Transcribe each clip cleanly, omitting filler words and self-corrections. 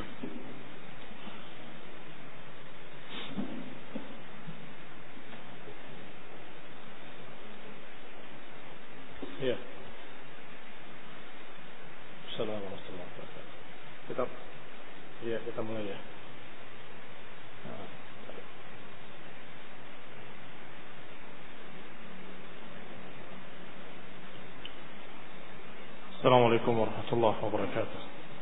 Ya. Assalamualaikum warahmatullahi wabarakatuh. Kita mulai ya. Assalamualaikum warahmatullahi wabarakatuh.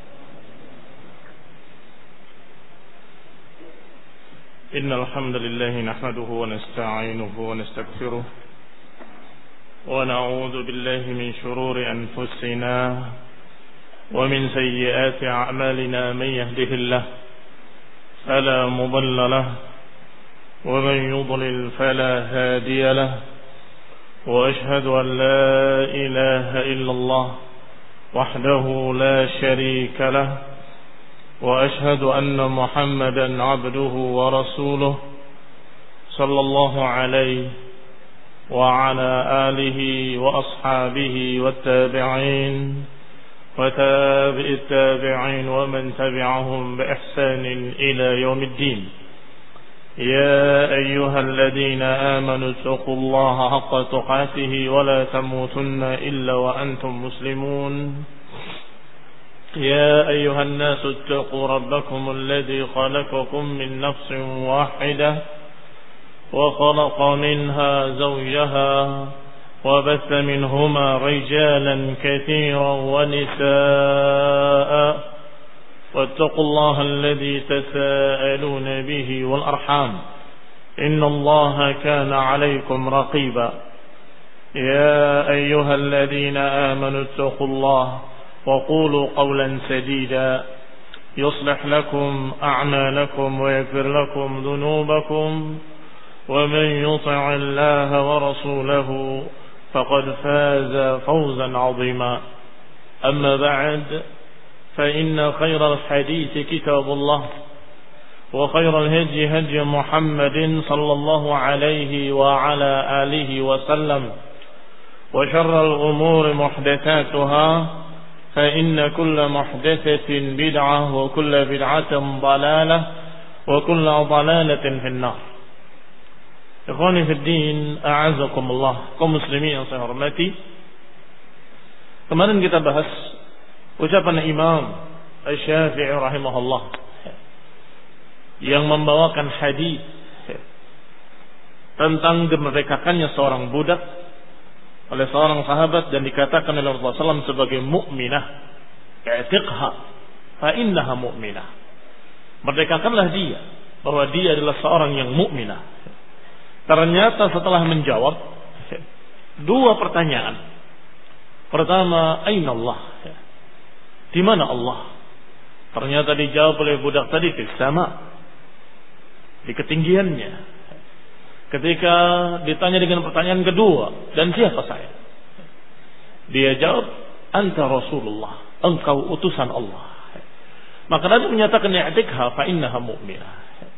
Innal hamdalillah nahmaduhu wa nasta'inuhu wa nastaghfiruh wa na'udzu billahi min shururi anfusina wa min sayyiati a'malina man yahdihillahu fala mudilla lahu wa man yudlil fala hadiya lahu wa ashhadu an la ilaha illallah وحده لا شريك له وأشهد أن محمدا عبده ورسوله صلى الله عليه وعلى آله وأصحابه والتابعين وتابع التابعين ومن تبعهم بإحسان إلى يوم الدين. يا أيها الذين آمنوا اتقوا الله حق تقاته ولا تموتن إلا وأنتم مسلمون. يا أيها الناس اتقوا ربكم الذي خلقكم من نفس واحدة وخلق منها زوجها وبث منهما رجالا كثيرا ونساء واتقوا الله الذي تساءلون به والأرحام إن الله كان عليكم رقيبا. يا أيها الذين آمنوا اتقوا الله وقولوا قولا سديدا يصلح لكم أعمالكم ويغفر لكم ذنوبكم ومن يطع الله ورسوله فقد فاز فوزا عظيما. أما بعد فإن خير الحديث كتاب الله وخير الهدي هدي محمد صلى الله عليه وعلى آله وسلم وشر الأمور محدثاتها فإن كل محدثة بدعة وكل بدعة ضلالة وكل ضلالة في النار. إخواني في الدين أعزكم الله. kaum muslimin yang saya hormati, kemarin kita bahas ucapan Imam Asy-Syafi'i rahimahullah yang membawakan hadis tentang dimerdekakannya seorang budak oleh seorang sahabat dan dikatakan oleh Rasulullah SAW sebagai mukminah, i'tiqha fa innaha mu'minah. Merdekakanlah dia, bahwa dia adalah seorang yang mukminah. Ternyata setelah menjawab dua pertanyaan. Pertama, aina Allah? Di mana Allah? Ternyata dijawab oleh budak tadi di sama, di ketinggiannya. Ketika ditanya dengan pertanyaan kedua, dan siapa saya? Dia jawab, anta Rasulullah, engkau utusan Allah. Maka Nabi menyatakan i'tikha fa innaha mu'minah.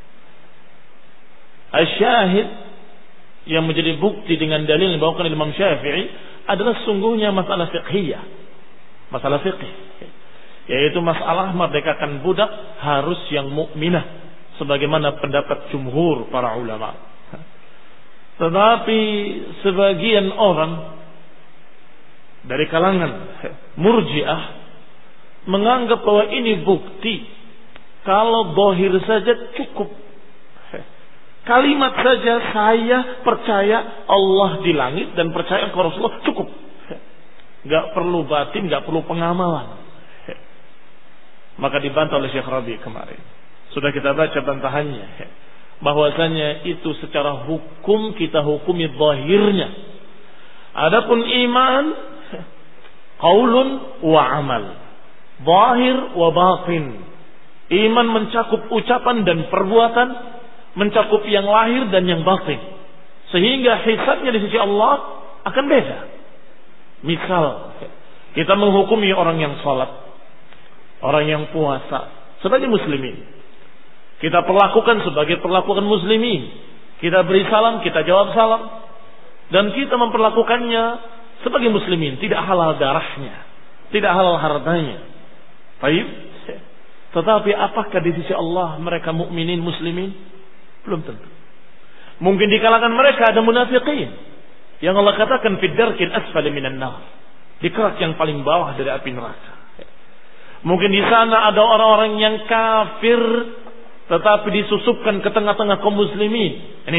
Asy-syahid yang menjadi bukti dengan dalil yang dibawakan oleh Imam Syafi'i adalah sungguhnya masalah fiqhiyah. Masalah fiqh, yaitu masalah merdekakan budak harus yang mukminah sebagaimana pendapat jumhur para ulama. Tetapi sebagian orang dari kalangan Murji'ah menganggap bahwa ini bukti kalau zahir saja cukup. Kalimat saja saya percaya Allah di langit dan percaya kepada Rasulullah cukup. Gak perlu batin, gak perlu pengamalan. Maka dibantah oleh Syekh Rabi kemarin. Sudah kita baca bantahannya, bahwasanya itu secara hukum kita hukumi zahirnya. Adapun iman qaulun wa amal, zahir wa batin. Iman mencakup ucapan dan perbuatan, mencakup yang lahir dan yang batin, sehingga hisabnya di sisi Allah akan beda. Misal kita menghukumi orang yang salat, orang yang puasa sebagai muslimin, kita perlakukan sebagai perlakuan muslimin. Kita beri salam, kita jawab salam, dan kita memperlakukannya sebagai muslimin. Tidak halal darahnya, tidak halal hartanya. Baik. Tetapi apakah di sisi Allah mereka mukminin muslimin? Belum tentu. Mungkin di kalangan mereka ada munafiqin yang Allah katakan fid darkil asfali minan nar, di kerak yang paling bawah dari api neraka. Mungkin di sana ada orang-orang yang kafir tetapi disusupkan ke tengah-tengah kaum muslimin. Ini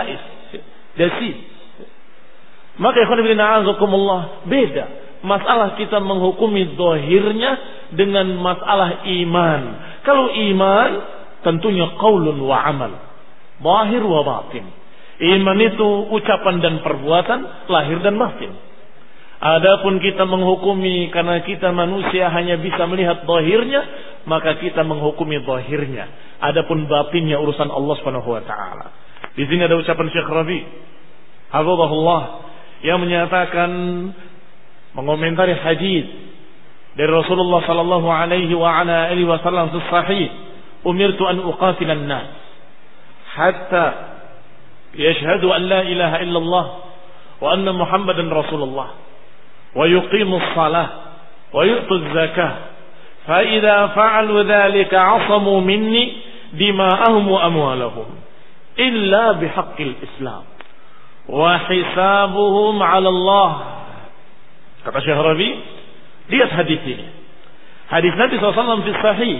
dasis. Maka ikhwan fillah azakumullah, beda masalah kita menghukumi zahirnya dengan masalah iman. Kalau iman tentunya qaulun wa amal, zahir wa batin. Iman itu ucapan dan perbuatan, lahir dan batin. Adapun kita menghukumi karena kita manusia hanya bisa melihat zahirnya, maka kita menghukumi zahirnya. Adapun batinnya urusan Allah Subhanahu wa taala. Di sini ada ucapan Syekh Rabi, hafizahullah, yang menyatakan mengomentari hadis dari Rasulullah sallallahu alaihi wa ala alihi wasallam fi sahih, umirtu an uqatilan nas hatta yashhadu an la ilaha illallah wa anna muhammadan rasulullah wa yuqimus salah wa yu'tuz zakah fa idza fa'alu dhalika 'asamu minni dima'ahum wa amwalahum illa bihaqqil islam wa hisabuhum 'ala Allah. Kata Syekh Rabi, lihat hadis ini. Hadis Nabi SAW fi sahih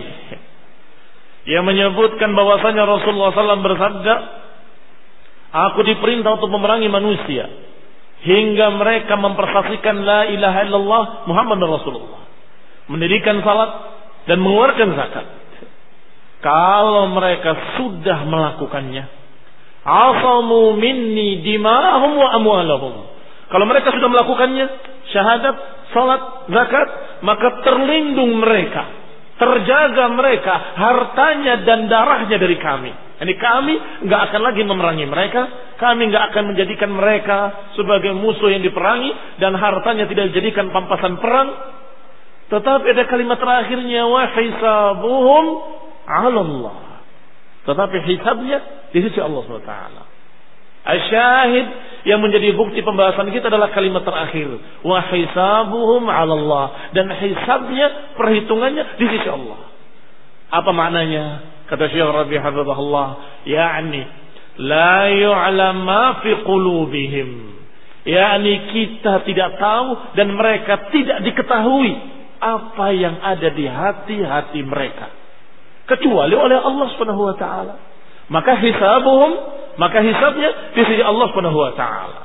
yang menyebutkan bahwasanya Rasulullah SAW bersabda, aku diperintah untuk memerangi manusia hingga mereka mempersaksikan la ilaha illallah Muhammad Rasulullah, mendirikan salat dan mengeluarkan zakat. Kalau mereka sudah melakukannya, asamu minni dima'ahum wa amwalahum. Kalau mereka sudah melakukannya, syahadat, salat, zakat, maka terlindung mereka, terjaga mereka hartanya dan darahnya dari kami. Jadi kami nggak akan lagi memerangi mereka, kami nggak akan menjadikan mereka sebagai musuh yang diperangi dan hartanya tidak dijadikan pampasan perang. Tetapi ada kalimat terakhirnya, wa hisabuhum 'ala Allah. Tetapi hisabnya di sisi Allah SWT. Asyahid yang menjadi bukti pembahasan kita adalah kalimat terakhir, wa hisabuhum 'ala Allah, dan hisabnya, perhitungannya di sisi Allah. Apa maknanya? Kata Syekh Rabi hafizahullah, yakni la yu'lam ma fi qulubihim, yakni kita tidak tahu dan mereka tidak diketahui apa yang ada di hati-hati mereka kecuali oleh Allah Subhanahu wa taala. Maka hisabnya di sisi Allah Subhanahu wa taala.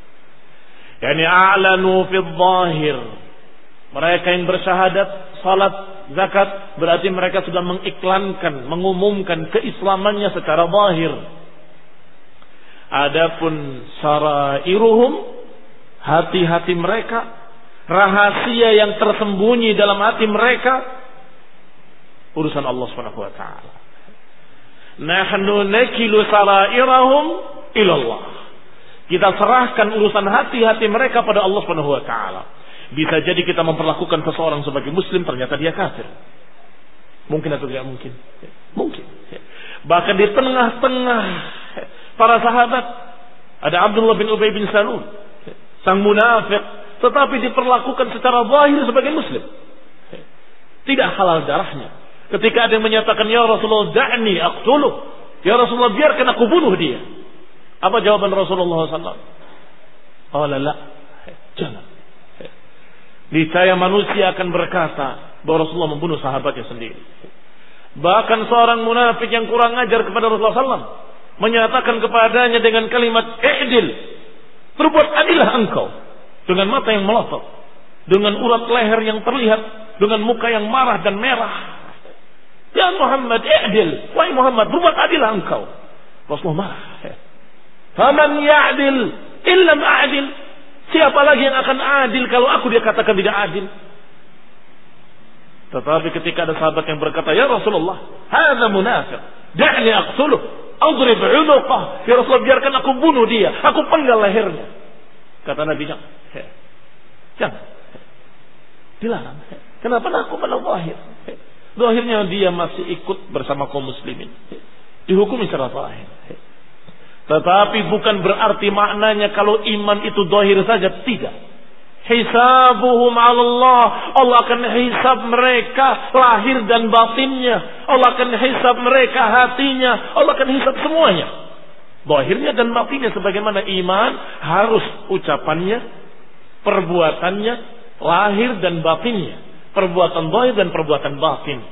Yani a'lanu fi dhahir. Mereka yang bersyahadat, salat, zakat, berarti mereka sudah mengiklankan, mengumumkan keislamannya secara zahir. Adapun sarairuhum, hati-hati mereka, rahasia yang tersembunyi dalam hati mereka, urusan Allah Subhanahu wa taala. Nahnu nakilu sarairahum ila Allah. Kita serahkan urusan hati-hati mereka pada Allah Subhanahu wa taala. Bisa jadi kita memperlakukan seseorang sebagai muslim, ternyata dia kafir. Mungkin atau tidak mungkin? Mungkin. Bahkan di tengah-tengah para sahabat ada Abdullah bin Ubay bin Salul, sang munafik, tetapi diperlakukan secara zahir sebagai muslim. Tidak halal darahnya. Ketika ada yang menyatakan, ya Rasulullah da'ni aqtuluh, ya Rasulullah biarkan aku bunuh dia. Apa jawaban Rasulullah SAW? Oh la, jangan. Niscaya manusia akan berkata bahwa Rasulullah membunuh sahabatnya sendiri. Bahkan seorang munafik yang kurang ajar kepada Rasulullah SAW menyatakan kepadanya dengan kalimat i'dil, berbuat adillah engkau, dengan mata yang melotot, dengan urat leher yang terlihat, dengan muka yang marah dan merah. Ya Muhammad i'dil, wahai Muhammad, berbuat adillah engkau. Rasulullah marah. Faman ya'dil illam a'dil, siapa lagi yang akan adil kalau aku dia katakan tidak adil? Tetapi ketika ada sahabat yang berkata, ya Rasulullah, hadza munafiq, da'ni aqtuluh, adrib 'unuqah, ya Rasulullah biarkan aku bunuh dia, aku penggal lehernya. Kata Nabi, jangan. Dilarang. Kenapa? Aku pada zahir. Zahirnya dia masih ikut bersama kaum muslimin, dihukumi secara zahir. Tetapi bukan berarti maknanya kalau iman itu zahir saja, tidak. Hisabuhum 'ala Allah. Allah akan hisab mereka lahir dan batinnya. Allah akan hisab mereka hatinya. Allah akan hisab semuanya. Zahirnya dan batinnya, sebagaimana iman harus ucapannya, perbuatannya, lahir dan batinnya. Perbuatan zahir dan perbuatan batin.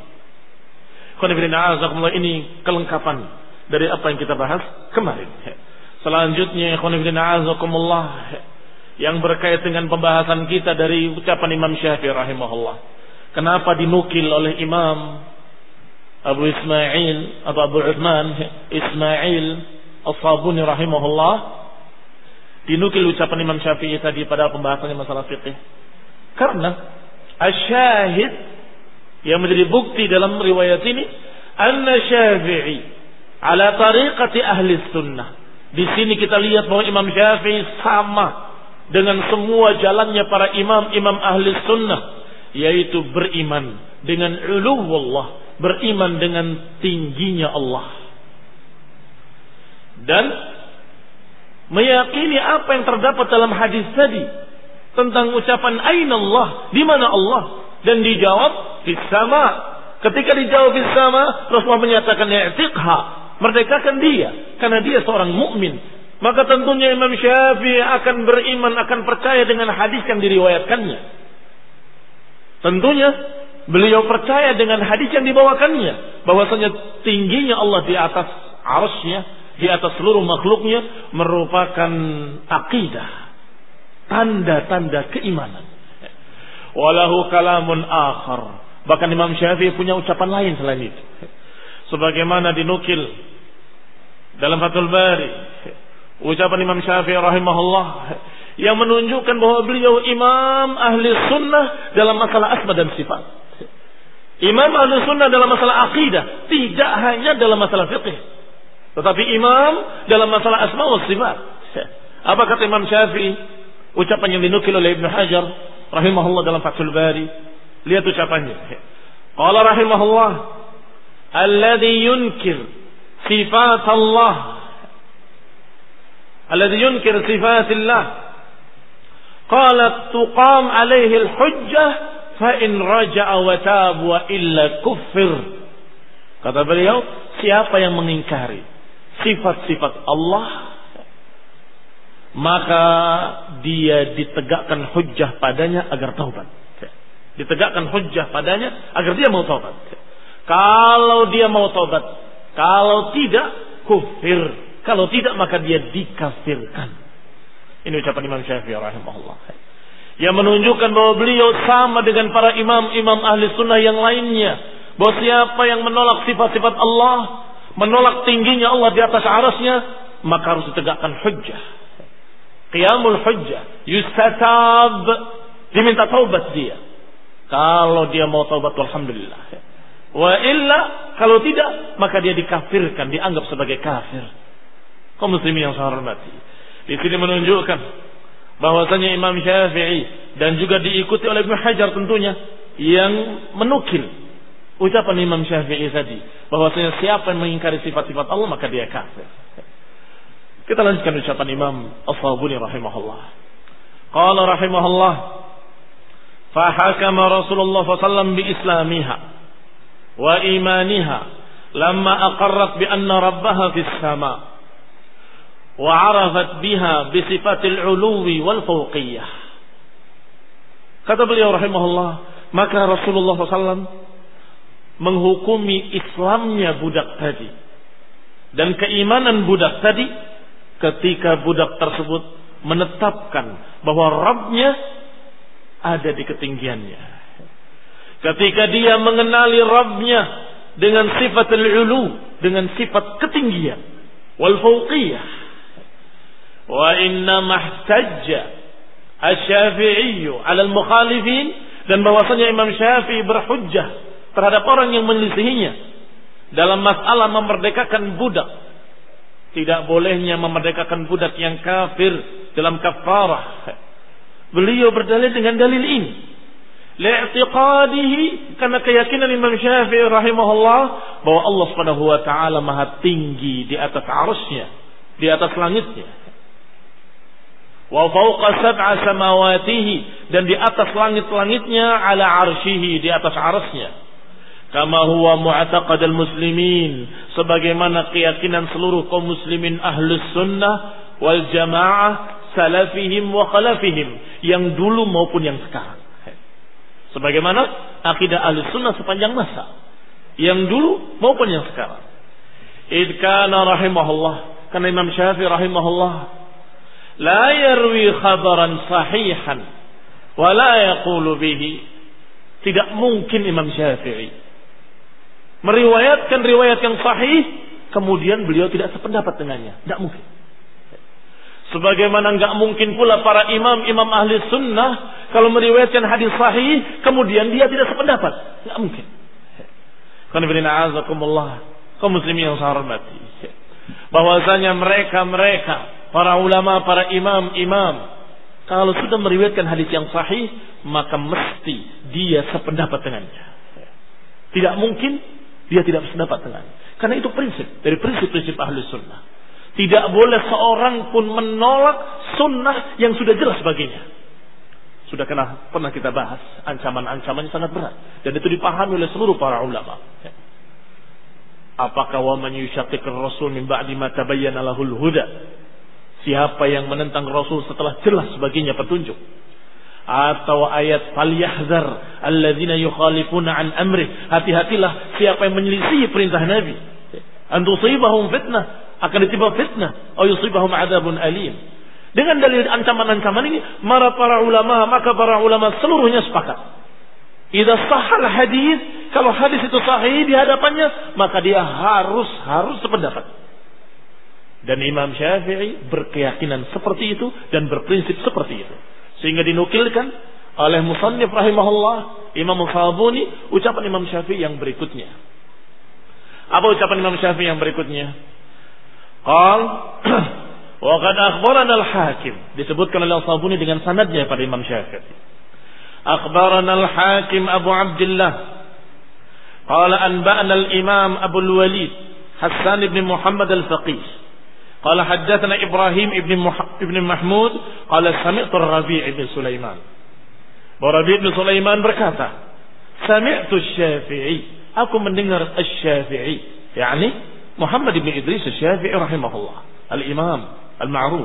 Ini kelengkapan dari apa yang kita bahas kemarin. Selanjutnya yang berkait dengan pembahasan kita dari ucapan Imam Syafi'i rahimahullah. Kenapa dinukil oleh Imam Abu Ismail atau Abu Uthman Ismail As-Sabuni rahimahullah, dinukil ucapan Imam Syafi'i tadi pada pembahasannya masalah fikih? Karena asyahid yang menjadi bukti dalam riwayat ini, anna Syafi'i ala tariqati ahli sunnah. Di sini kita lihat bahwa Imam Syafi'i sama dengan semua jalannya para imam-imam ahli sunnah, yaitu beriman dengan uluwullah, beriman dengan tingginya Allah, dan meyakini apa yang terdapat dalam hadis tadi tentang ucapan aina Allah, di mana Allah, dan dijawab fis sama. Ketika dijawab fis sama, Rasulullah menyatakan i'tiqha, merdekakan dia, karena dia seorang mukmin. Maka tentunya Imam Syafi'i akan beriman, akan percaya dengan hadis yang diriwayatkannya. Tentunya beliau percaya dengan hadis yang dibawakannya, bahwasanya tingginya Allah di atas arsy-Nya, di atas seluruh makhluknya, merupakan akidah, tanda-tanda keimanan. Walahu kalamun akhar. Bahkan Imam Syafi'i punya ucapan lain selain itu, sebagaimana dinukil dalam Fathul Bari, ucapan Imam Syafi'i rahimahullah yang menunjukkan bahwa beliau imam ahli sunnah dalam masalah asma dan sifat. Imam ahli sunnah dalam masalah akidah, tidak hanya dalam masalah fiqh, tetapi imam dalam masalah asma wa sifat. Apa kata Imam Syafi'i? Ucapan yang dinukil oleh Ibnu Hajar rahimahullah dalam Fathul Bari. Lihat ucapannya. Qala rahimahullah, alladhi yunkir sifat Allah, alladhi yunkir sifatillah, qalat tuqam alaihi al-hujjah fa in raja'a wa tab wa illa kuffir. Kata beliau, siapa yang mengingkari sifat-sifat Allah, maka dia ditegakkan hujjah padanya agar taubat. Ditegakkan hujjah padanya agar dia mau taubat. Kalau dia mau taubat, kalau tidak kufir. Kalau tidak maka dia dikafirkan. Ini ucapan Imam Syafi'i rahimahullah, yang menunjukkan bahwa beliau sama dengan para imam-imam ahli sunnah yang lainnya, bahwa siapa yang menolak sifat-sifat Allah, menolak tingginya Allah di atas arasnya, maka harus ditegakkan hujjah, qiyamul hujjah, yustatab, diminta taubat dia. Kalau dia mau taubat, alhamdulillah. Wa illa, kalau tidak maka dia dikafirkan, dianggap sebagai kafir. Kaum muslimin yang saya hormati, di sini menunjukkan bahwasanya Imam Syafi'i dan juga diikuti oleh Ibnu Hajar tentunya, yang menukil ucapan Imam Syafi'i tadi, bahwasanya siapa yang mengingkari sifat-sifat Allah maka dia kafir. Kita lanjutkan ucapan Imam As-Sabuni rahimahullah. Qala rahimahullah, fa hakama Rasulullah sallallahu alaihi wasallam bi islamiha wa imaniha lamma aqarrat bi anna rabbaha fis sama' wa'arafat biha bisifatil uluwi wal fawqiyah. Kata beliau rahimahullah, maka Rasulullah SAW menghukumi Islamnya budak tadi dan keimanan budak tadi ketika budak tersebut menetapkan bahwa Rabbnya ada di ketinggiannya. Ketika dia mengenali Rabbnya dengan sifatul ulu, dengan sifat ketinggian, wal fawqiyah. Wa inna mahtajja asy-Syafi'i 'ala al-mukhalifin, dan bahwasanya Imam Syafi'i berhujjah terhadap orang yang menyelisihinya dalam masalah memerdekakan budak. Tidak bolehnya memerdekakan budak yang kafir dalam kafarah. Beliau berdalil dengan dalil ini. Li'tiqadihi, karena keyakinan Imam Syafi'i rahimahullah bahwa Allah Subhanahu wa taala Maha tinggi di atas arsy-Nya, di atas langitnya. wa fawqa sab'a samawatihi, dan di atas langit-langitnya, ala arsyihi, di atas arasnya. Kama huwa mu'taqad al-muslimin, sebagaimana keyakinan seluruh kaum muslimin ahlus sunnah wal jamaah, salafihim wa khalafihim, yang dulu maupun yang sekarang. Sebagaimana akidah ahlus sunnah sepanjang masa, yang dulu maupun yang sekarang. Idh kana rahimahullah, karena Imam Syafi'i rahimahullah la yarwi khabaran sahihan wa la yaqulu bihi. Tidak mungkin Imam Syafi'i meriwayatkan riwayat yang sahih kemudian beliau tidak sependapat dengannya. Tidak mungkin. Sebagaimana enggak mungkin pula para imam ahli sunnah kalau meriwayatkan hadis sahih kemudian dia tidak sependapat. Enggak mungkin. Qanibina azakumullah, kaum muslimin yang saya hormati, bahwasanya mereka para ulama, para imam kalau sudah meriwayatkan hadis yang sahih maka mesti dia sependapat dengannya. Tidak mungkin dia tidak berpendapat dengannya. Karena itu prinsip dari prinsip-prinsip ahli sunnah. Tidak boleh seorang pun menolak sunnah yang sudah jelas baginya. Sudah pernah kita bahas, ancaman-ancamannya sangat berat, dan itu dipahami oleh seluruh para ulama. Apakah wa man yushaqiqir rasul min ba'di ma tabayyana lahul huda? Siapa yang menentang Rasul setelah jelas baginya petunjuk? Atau ayat falyahzar alladzina yukhalifuna an amri, hati-hatilah siapa yang menyelisihi perintah Nabi, an tusibahum fitnah, akan ditiba fitnah, atau yusibahum adzabun alim. Dengan dalil ancaman-ancaman ini para ulama, maka para ulama seluruhnya sepakat, idza sahal hadis, kalau hadis itu sahih di hadapannya maka dia harus sependapat. Dan Imam Syafi'i berkeyakinan seperti itu dan berprinsip seperti itu. Sehingga dinukilkan oleh musannif rahimahullah Imam Al-Sabuni ucapan Imam Syafi'i yang berikutnya. Apa ucapan Imam Syafi'i yang berikutnya? Qal wa qad akhbarana al-Hakim, disebutkan oleh Al-Sabuni dengan sanadnya pada Imam Syafi'i. Akhbarana al-Hakim Abu Abdullah qala anba'ana al-Imam Abu al-Walid Hassan ibn Muhammad al-Faqih qala haddatsana Ibrahim ibn Mahmud qala sami'tu Rabi' ibn Sulaiman. Rabi' ibn Sulaiman berkata, sami'tu Syafi'i, aku mendengar Asy-Syafi'i, yakni Muhammad ibn Idris Asy-Syafi'i rahimahullah, al-Imam al-ma'ruf.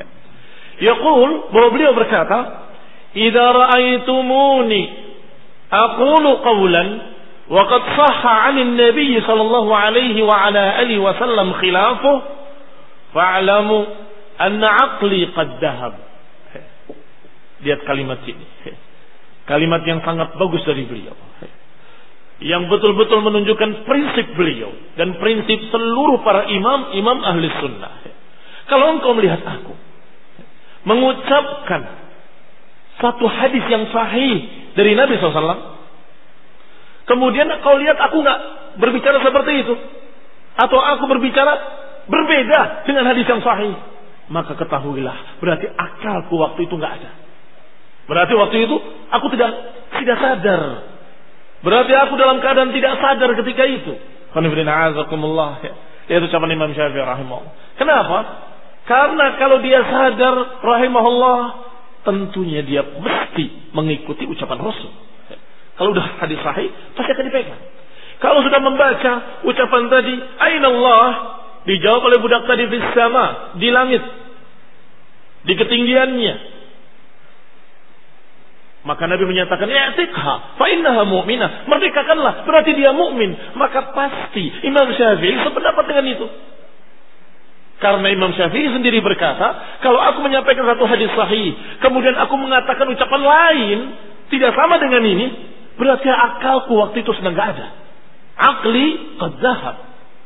Yaqul, bahwa beliau berkata, idza ra'aitumuni aqulu qawlan wa qad sahha 'an an-nabiy sallallahu alaihi wa ala alihi wa sallam khilafuhu fa'lamu anna 'aqli qad dhahab. Lihat kalimat ini. Kalimat yang sangat bagus dari beliau. Yang betul-betul menunjukkan prinsip beliau dan prinsip seluruh para imam ahli sunnah. Kalau engkau melihat aku mengucapkan satu hadis yang sahih dari Nabi SAW, kemudian kau lihat aku nggak berbicara seperti itu, atau aku berbicara berbeda dengan hadis yang sahih, maka ketahuilah berarti akalku waktu itu nggak ada. Berarti waktu itu aku tidak sadar. Berarti aku dalam keadaan tidak sadar ketika itu. Itu ucapan Imam Syafi'i rahimahullah. Kenapa? Karena kalau dia sadar rahimahullah, tentunya dia mesti mengikuti ucapan Rasul. Kalau udah hadis sahih pasti akan dipegang. Kalau sudah membaca ucapan tadi, aina Allah, dijawab oleh budak tadi fis sama, di langit, di ketinggiannya. Maka Nabi menyatakan, i'tiqha fa innaha mu'minah, merdekakanlah, berarti dia mukmin. Maka pasti Imam Syafi'i sependapat dengan itu. Karena Imam Syafi'i sendiri berkata, kalau aku menyampaikan satu hadis sahih, kemudian aku mengatakan ucapan lain tidak sama dengan ini, berarti akalku waktu itu sedang enggak ada. Aqli qad dhahab.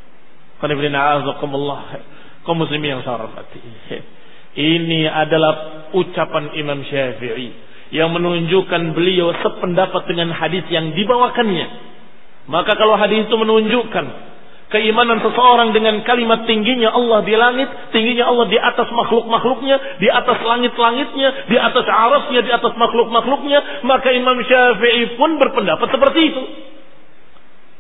Kaum muslimin yang saya hormati, ini adalah ucapan Imam Syafi'i yang menunjukkan beliau sependapat dengan hadis yang dibawakannya. Maka kalau hadis itu menunjukkan keimanan seseorang dengan kalimat tingginya Allah di langit, tingginya Allah di atas makhluk-makhluknya, di atas langit-langitnya, di atas arasnya, di atas makhluk-makhluknya, maka Imam Syafi'i pun berpendapat seperti itu.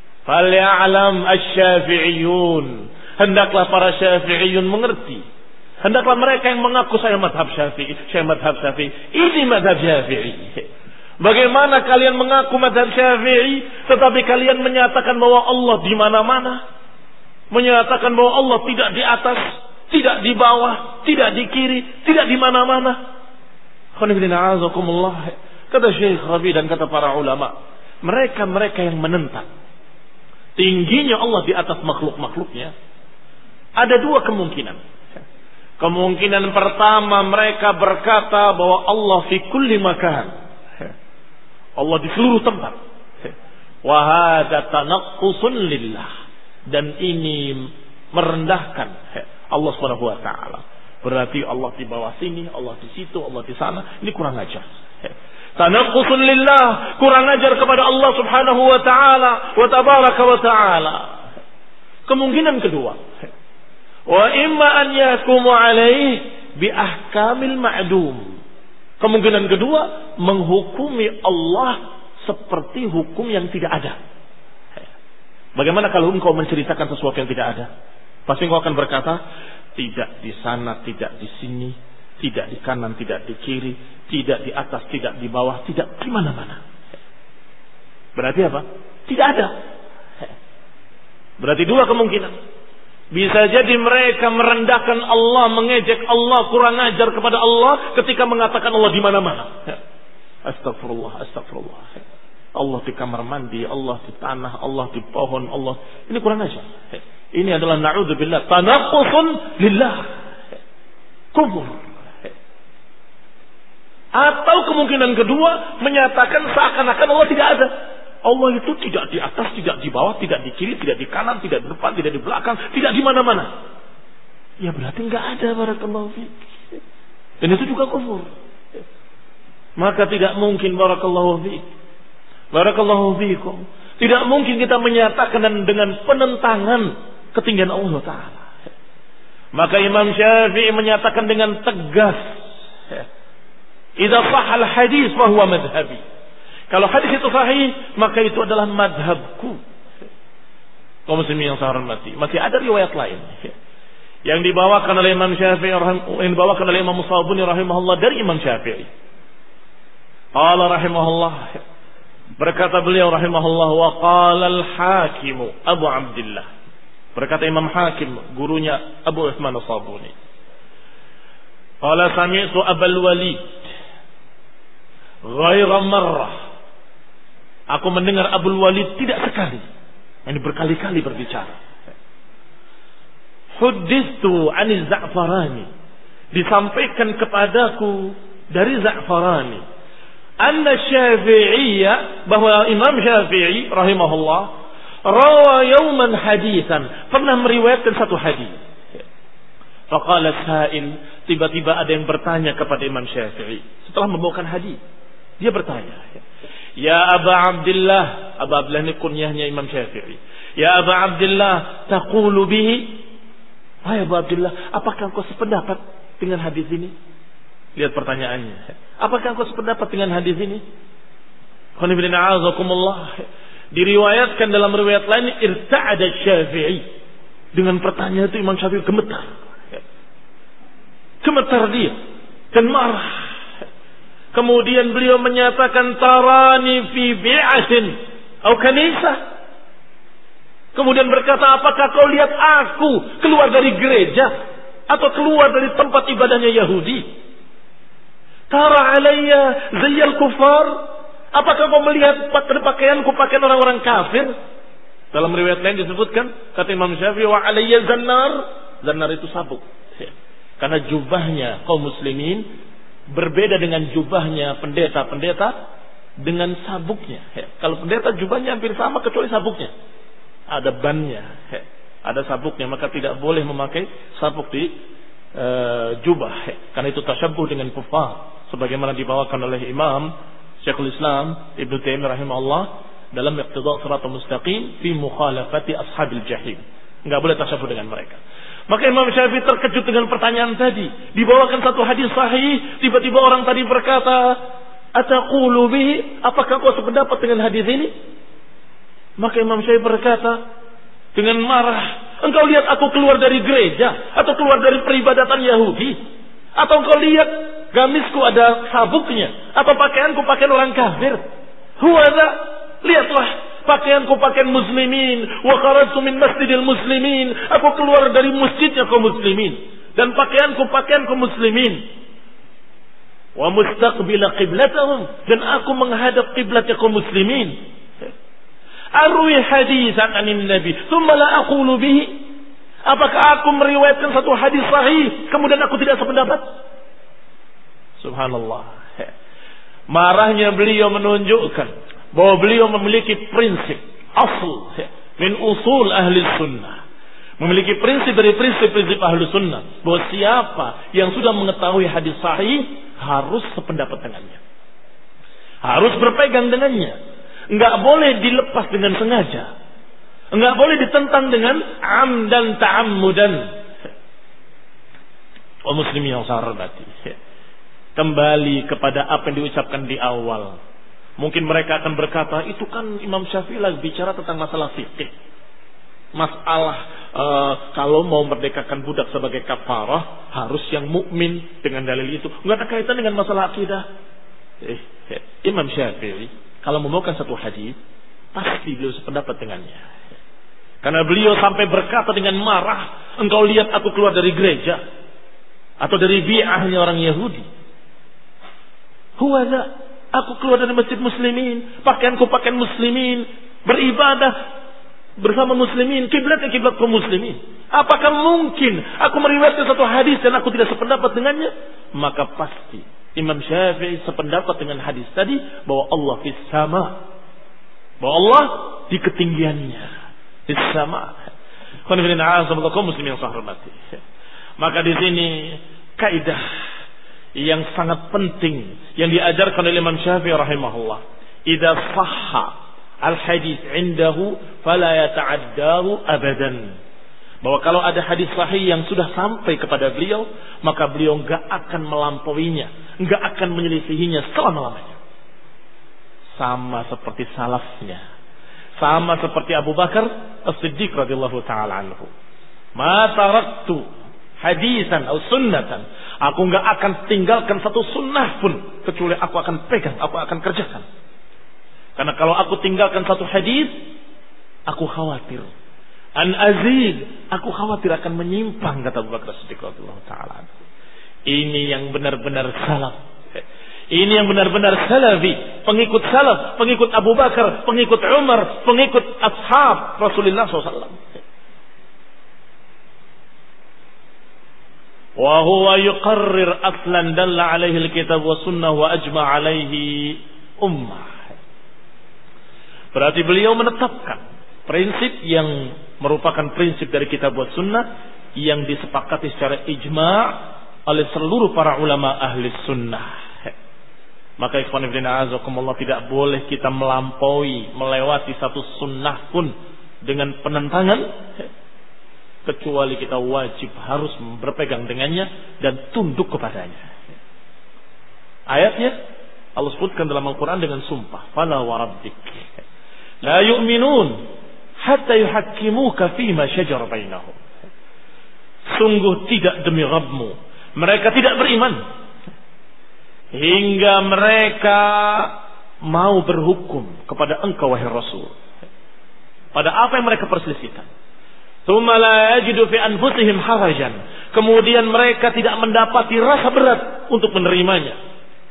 Falya'lam asy-Syafi'iyun, hendaklah para Syafi'iyun mengerti, Hendaklah mereka yang mengaku saya madhab Syafi'i, saya madhab Syafi'i. Ini madhab Syafi'i. Bagaimana kalian mengaku madhab Syafi'i, tetapi kalian menyatakan bahwa Allah di mana-mana, menyatakan bahwa Allah tidak di atas, tidak di bawah, tidak di kiri, tidak di mana-mana. Kata Syekh Rabi dan kata para ulama, mereka yang menentang tingginya Allah di atas makhluk-makhluknya, ada dua kemungkinan. Kemungkinan pertama, mereka berkata bahwa Allah fi kulli makan, Allah di seluruh tempat. Wa hadza tanaqqusun lillah, dan ini merendahkan Allah Subhanahu wa taala. Berarti Allah di bawah sini, Allah di situ, Allah di sana. Ini kurang ajar. Tanaqqusun lillah, kurang ajar kepada Allah Subhanahu wa taala wa tabaraka wa taala. Kemungkinan kedua, wa imma an yakumu alaihi bi ahkamil ma'dum. Kemungkinan kedua, menghukumi Allah seperti hukum yang tidak ada. Bagaimana kalau engkau menceritakan sesuatu yang tidak ada? Pasti engkau akan berkata, tidak di sana, tidak di sini, tidak di kanan, tidak di kiri, tidak di atas, tidak di bawah, tidak di mana-mana. Berarti apa? Tidak ada. Berarti dua kemungkinan. Bisa jadi mereka merendahkan Allah, mengejek Allah, kurang ajar kepada Allah ketika mengatakan Allah di mana-mana. Astagfirullah, astagfirullah. Allah di kamar mandi, Allah di tanah, Allah di pohon, Allah. Ini kurang ajar. Ini adalah na'udzubillah, tanaqqusun lillah. Kufur. Atau kemungkinan kedua, menyatakan seakan-akan Allah tidak ada. Allah itu tidak di atas, tidak di bawah, tidak di kiri, tidak di kanan, tidak di depan, tidak di belakang, tidak di mana-mana. Ya berarti enggak ada, barakallahu fiik. Dan itu juga kufur. Maka tidak mungkin, barakallahu fiik, barakallahu fiikum, tidak mungkin kita menyatakan dengan penentangan ketinggian Allah Ta'ala. Maka Imam Syafi'i menyatakan dengan tegas, idza sahha al-hadis fa huwa madhhabi. Kalau hadis itu sahih, maka itu adalah madhabku. Kaum muslimin yang saya hormati, masih ada riwayat lain yang dibawakan oleh Imam Syafi'i, yang dibawakan oleh Imam Musabuni rahimahullah dari Imam Syafi'i. Qala rahimahullah, berkata beliau rahimahullah, wa qala al-Hakim Abu Abdullah, berkata Imam Hakim, gurunya Abu Utsman As-Sabuni, qala sami'tu Abul Walid ghaira marrah, aku mendengar Abul Walid tidak sekali, ini berkali-kali berbicara. Huddithu aniz Za'farani, disampaikan kepadaku dari Za'farani, anna Syafi'iyya, bahwa Imam Syafi'i rahimahullah rawa yawman hadithan, pernah meriwayatkan satu hadis. Faqala sa'il, tiba-tiba ada yang bertanya kepada Imam Syafi'i setelah membawakan hadis. Dia bertanya, ya Aba Abdullah, Aba Abdullah ini kunyahnya Imam Syafi'i. Ya Aba Abdullah, taqulu bihi, wahai Aba Abdullah, apakah engkau sependapat dengan hadis ini? Lihat pertanyaannya. Apakah engkau sependapat dengan hadis ini? Diriwayatkan dalam riwayat lain, irta'ada Syafi'i. Dengan pertanyaan itu Imam Syafi'i gemetar. Gemetar dia dan marah. Kemudian beliau menyatakan, tarani fi bi'atin atau kanisah. Kemudian berkata, apakah kau lihat aku keluar dari gereja atau keluar dari tempat ibadahnya Yahudi? Tara alayya zayyal kufar, apakah kau melihat pakaianku pakaian orang-orang kafir? Dalam riwayat lain disebutkan, kata Imam Syafi'i, wa alayya zannar. Zannar itu sabuk. Karena jubahnya kaum muslimin berbeda dengan jubahnya pendeta-pendeta dengan sabuknya. Kalau pendeta jubahnya hampir sama kecuali sabuknya. Ada bannya, ada sabuknya, maka tidak boleh memakai sabuk di jubah. Karena itu tasyabbuh dengan kufar. Sebagaimana dibawakan oleh Imam Syekhul Islam Ibnu Taimiyah rahimahullah dalam Iqtida' Shiratal Mustaqim fi mukhalafati ashabil jahim. Enggak boleh tasyabbuh dengan mereka. Maka Imam Syafi'i terkejut dengan pertanyaan tadi. Dibawakan satu hadis sahih, tiba-tiba orang tadi berkata, ataqulu bihi, apakah kau sependapat dengan hadis ini? Maka Imam Syafi'i berkata dengan marah, Engkau lihat aku keluar dari gereja atau keluar dari peribadatan Yahudi? Atau engkau lihat gamisku ada sabuknya atau pakaianku pakaian orang kafir? Huwadha, lihatlah pakaianku pakaian muslimin, wa kharajtu min masjidil muslimin. Aku keluar dari masjidnya kaum muslimin dan pakaianku pakaian kaum muslimin. Wa mustaqbila qiblatahum, dan aku menghadap qiblatnya kaum muslimin. Arwi hadisan anin nabi thumma la aqulu bihi. Apakah aku meriwayatkan satu hadis sahih kemudian aku tidak sependapat? Subhanallah. Marahnya beliau menunjukkan bahwa beliau memiliki prinsip asal min usul ahli sunnah, memiliki prinsip dari prinsip-prinsip ahli sunnah, bahwa siapa yang sudah mengetahui hadis sahih harus sependapat dengannya, harus berpegang dengannya. Enggak boleh dilepas dengan sengaja, enggak boleh ditentang dengan amdan ta'ammudan. Oh muslimin yang saya hormati, kembali kepada apa yang diucapkan di awal. Mungkin mereka akan berkata, itu kan Imam Syafi'i lagi bicara tentang masalah fikih, masalah kalau mau merdekakan budak sebagai kafarah harus yang mukmin, dengan dalil itu enggak ada kaitan dengan masalah akidah. Imam Syafi'i kalau membawakan satu hadis pasti beliau sependapat dengannya, karena beliau sampai berkata dengan marah, engkau lihat aku keluar dari gereja atau dari bi'ahnya orang Yahudi. Huwadha, aku keluar dari masjid muslimin, pakaianku pakaian muslimin, beribadah bersama muslimin, kiblatnya kiblat kaum muslimin. Apakah mungkin aku meriwayatkan satu hadis dan aku tidak sependapat dengannya? Maka pasti Imam Syafi'i sependapat dengan hadis tadi bahwa Allah fis sama, bahwa Allah di ketinggiannya, fis sama. Muslimin yang saya hormati. Maka di sini kaidah yang sangat penting yang diajarkan oleh Imam Syafi'i rahimahullah, idza sahha al hadis indahu fala yata'addahu abadan. Bahwa kalau ada hadis sahih yang sudah sampai kepada beliau, maka beliau enggak akan melampauinya, enggak akan menyelisihinya selama-lamanya. Sama seperti salafnya, sama seperti Abu Bakar As-Siddiq radhiyallahu taala anhu. Ma taraktu hadisan atau sunnatan, aku enggak akan tinggalkan satu sunnah pun kecuali aku akan pegang, aku akan kerjakan. Karena kalau aku tinggalkan satu hadis, aku khawatir an azid, aku khawatir akan menyimpang, kata Abu Bakar As-Siddiq radhiyallahu taala. Ini yang benar-benar salaf. Ini yang benar-benar salafi, pengikut salaf, pengikut Abu Bakar, pengikut Umar, pengikut ashab Rasulullah SAW. Wa huwa yuqarrir aslan dalla alaihi al-kitab wa sunnah wa ajma' alaihi ummah. Berarti beliau menetapkan prinsip yang merupakan prinsip dari kitab wa sunnah yang disepakati secara ijma' oleh seluruh para ulama ahli sunnah. Maka ikhwan fillah azakumullah, tidak boleh kita melampaui, melewati satu sunnah pun dengan penentangan, kecuali kita wajib harus berpegang dengannya dan tunduk kepadanya. Ayatnya Allah sebutkan dalam Al-Quran dengan sumpah, fala wa rabbik la yu'minun hatta yuhakkimuka fima syajara bainahum. Sungguh tidak demi Rabbmu, mereka tidak beriman hingga mereka mau berhukum kepada engkau wahai Rasul pada apa yang mereka perselisihkan. Tsumma la yajidu fi anfusihim harajan, kemudian mereka tidak mendapati rasa berat untuk menerimanya.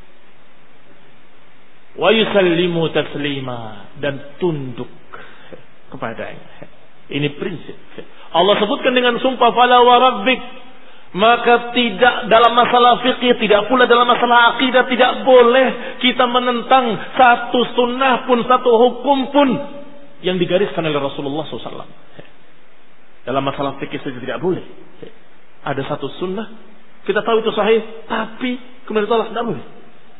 Wa yusallimu taslima, dan tunduk kepadanya. Ini prinsip. Allah sebutkan dengan sumpah fala wa rabbik, maka tidak dalam masalah fikih, tidak pula dalam masalah akidah, tidak boleh kita menentang satu sunnah pun, satu hukum pun yang digariskan oleh Rasulullah SAW. Dalam masalah fikih saja tidak boleh. Ada satu sunnah, kita tahu itu sahih, tapi kemudian tolak, tidak boleh.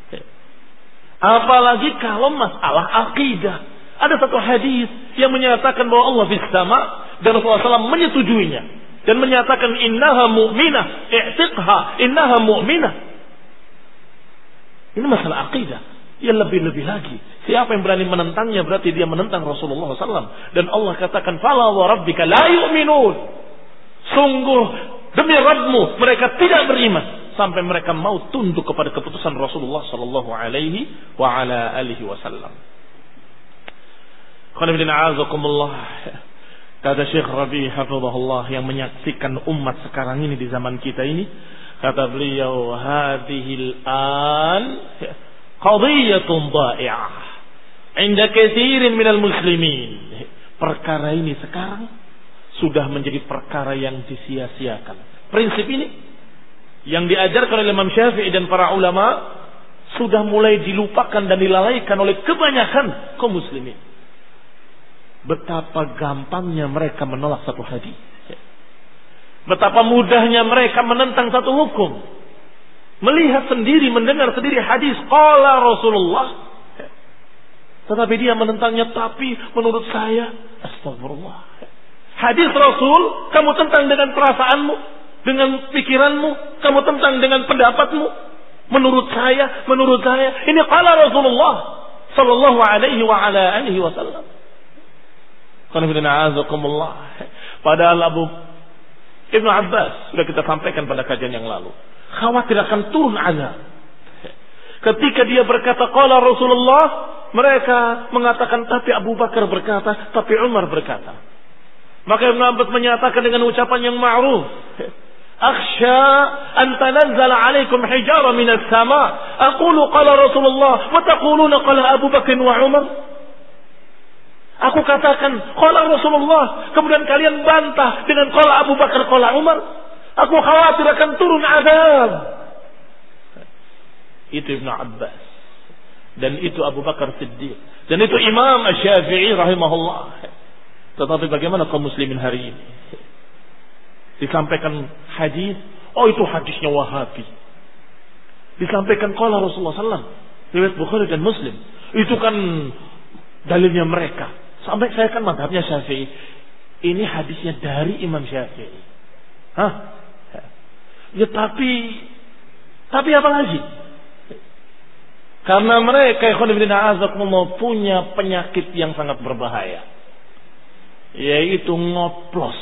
Apalagi kalau masalah akidah. Ada satu hadis yang menyatakan bahwa Allah fis sama, dan Rasulullah SAW menyetujuinya dan menyatakan innaha mu'minah, i'tiqha, innaha mu'minah. Ini masalah akidah. Ya lebih-lebih lagi, siapa yang berani menentangnya berarti dia menentang Rasulullah SAW. Dan Allah katakan fala wa rabbika la yu'minun Sungguh demi Rabbmu mereka tidak beriman sampai mereka mau tunduk kepada keputusan Rasulullah sallallahu alaihi wa ala alihi wasallam. Kata Syekh Rabi hafizahullah yang menyaksikan umat sekarang ini di zaman kita ini, kata beliau, hadhil an qadhiyatun dha'i'ah 'inda katsirin minal muslimin. Perkara ini sekarang sudah menjadi perkara yang disia-siakan. Prinsip ini yang diajarkan oleh Imam Syafi'i dan para ulama sudah mulai dilupakan dan dilalaikan oleh kebanyakan kaum muslimin. Betapa gampangnya mereka menolak satu hadis. Betapa mudahnya mereka menentang satu hukum. Melihat sendiri, mendengar sendiri hadis qala Rasulullah, tetapi dia menentangnya. Tapi menurut saya, astagfirullah, hadis Rasul kamu tentang dengan perasaanmu, dengan pikiranmu, kamu tentang dengan pendapatmu. Menurut saya, ini qala Rasulullah sallallahu alaihi wa ala alihi wasallam. Padahal Ibnu Abbas sudah kita sampaikan pada kajian yang lalu, khawatir akan turun azab. Ketika dia berkata qala Rasulullah, mereka mengatakan tapi Abu Bakar berkata, tapi Umar berkata. Maka Ibnu Abbas menyatakan dengan ucapan yang ma'ruf, akhsha an tanazzala alaikum hijara minas sama, aqulu qala Rasulullah wa taquluna qala Abu Bakar wa Umar. Aku katakan qala Rasulullah, kemudian kalian bantah dengan qala Abu Bakar, qala Umar. Aku khawatir akan turun azab. Itu Ibnu Abbas, dan itu Abu Bakar Siddiq, dan itu Imam Asy-Syafi'i rahimahullah. Tetapi bagaimana kaum muslimin hari ini? Disampaikan hadis, oh itu hadisnya Wahabi. Disampaikan qala Rasulullah sallallahu alaihi wasallam, riwayat Bukhari dan Muslim, itu kan dalilnya mereka. Sampai saya kan mazhabnya Syafi'i. Ini hadisnya dari Imam Syafi'i. Ya tapi apa lagi? Karena mereka punya penyakit yang sangat berbahaya, yaitu ngoplos.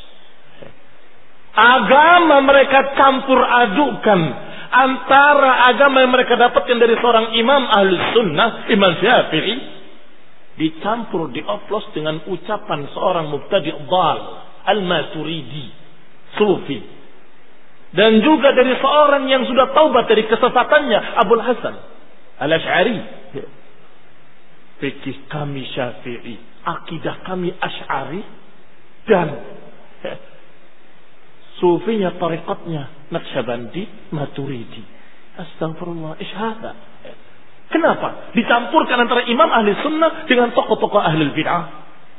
Agama mereka campur adukan antara agama yang mereka dapatkan dari seorang imam Ahlus Sunnah, Imam Syafi'i, dicampur, dioplos dengan ucapan seorang mubtadi' dhal, al-Maturidi, sufi, dan juga dari seorang yang sudah taubat dari kesesatannya, Abul Hasan al-Asy'ari. Fikih kami Syafi'i, akidah kami Asy'ari, dan sufinya tariqatnya Naqsyabandi, Maturidi. Astagfirullah, isyhada. Kenapa dicampurkan antara imam ahli sunnah dengan tokoh-tokoh ahli bid'ah?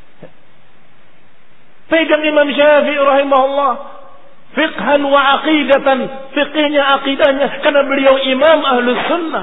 Pegang Imam Syafi'i rahimahullah fiqhan wa aqidatan, fiqhnya, aqidahnya, karena beliau imam ahli sunnah.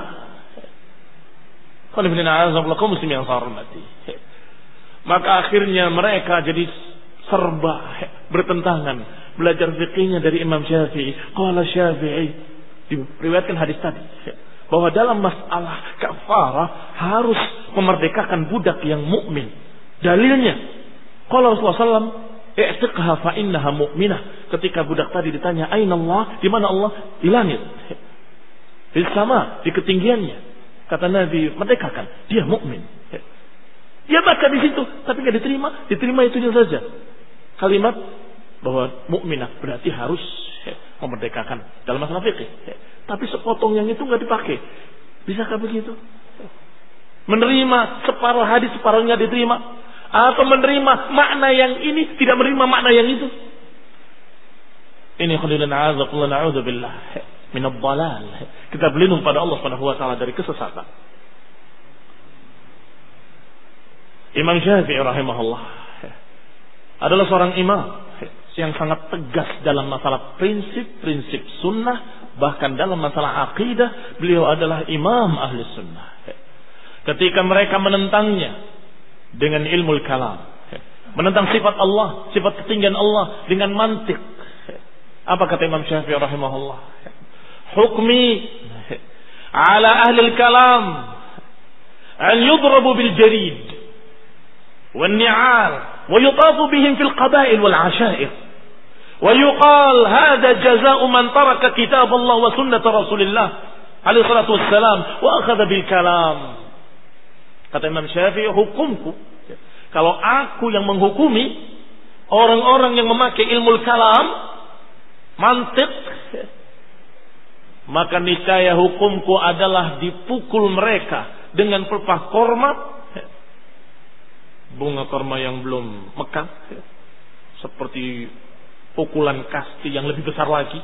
Kaum muslim yang saya hormati. Maka akhirnya mereka jadi serba bertentangan. Belajar fiqhnya dari Imam Syafi'i. Qala Syafi'i, diriwayatkan hadis tadi, bahwa dalam masalah kafarah harus memerdekakan budak yang mukmin. Dalilnya, qala Rasulullah SAW, i'tiqha fa innaha mu'minah. Ketika budak tadi ditanya, aina Allah? Di mana Allah? Di langit. Di sama, di ketinggiannya. Kata Nabi, merdekakan, dia mukmin. Dia baca di situ, tapi enggak diterima itu saja. Kalimat bahwa mukminah berarti harus memerdekakan dalam masalah fikih. Tapi sepotong yang itu nggak dipakai. Bisakah begitu? Menerima separuh hadis, separuhnya diterima, atau menerima makna yang ini, tidak menerima makna yang itu? Ini khulilun a'adzakullah na'udzubillah minad dhalal. Kita berlindung pada Allah Subhanahu wa taala dari kesesatan. Imam Syafi'i rahimahullah adalah seorang imam yang sangat tegas dalam masalah prinsip-prinsip sunnah. Bahkan dalam masalah akidah, beliau adalah imam ahli sunnah. Ketika mereka menentangnya dengan ilmu kalam, menentang sifat Allah, sifat ketinggian Allah dengan mantik, apa kata Imam Syafi'i rahimahullah? Hukmi ala ahli kalam an yudrabu bil jarid wal ni'al wa yutafu bihim fil qaba'il wal ashair Wa yuqal hadza jazaa'u man taraka kitab Allah wa sunnah Rasulillah alaihi salatu wassalam wa akhadha bil kalam. Kata Imam Syafi'i, hukumku kalau aku yang menghukumi orang-orang yang memakai ilmu kalam, mantik, maka niscaya hukumku adalah dipukul mereka dengan pelepah korma, bunga korma yang belum mekar, seperti pukulan kasti yang lebih besar lagi,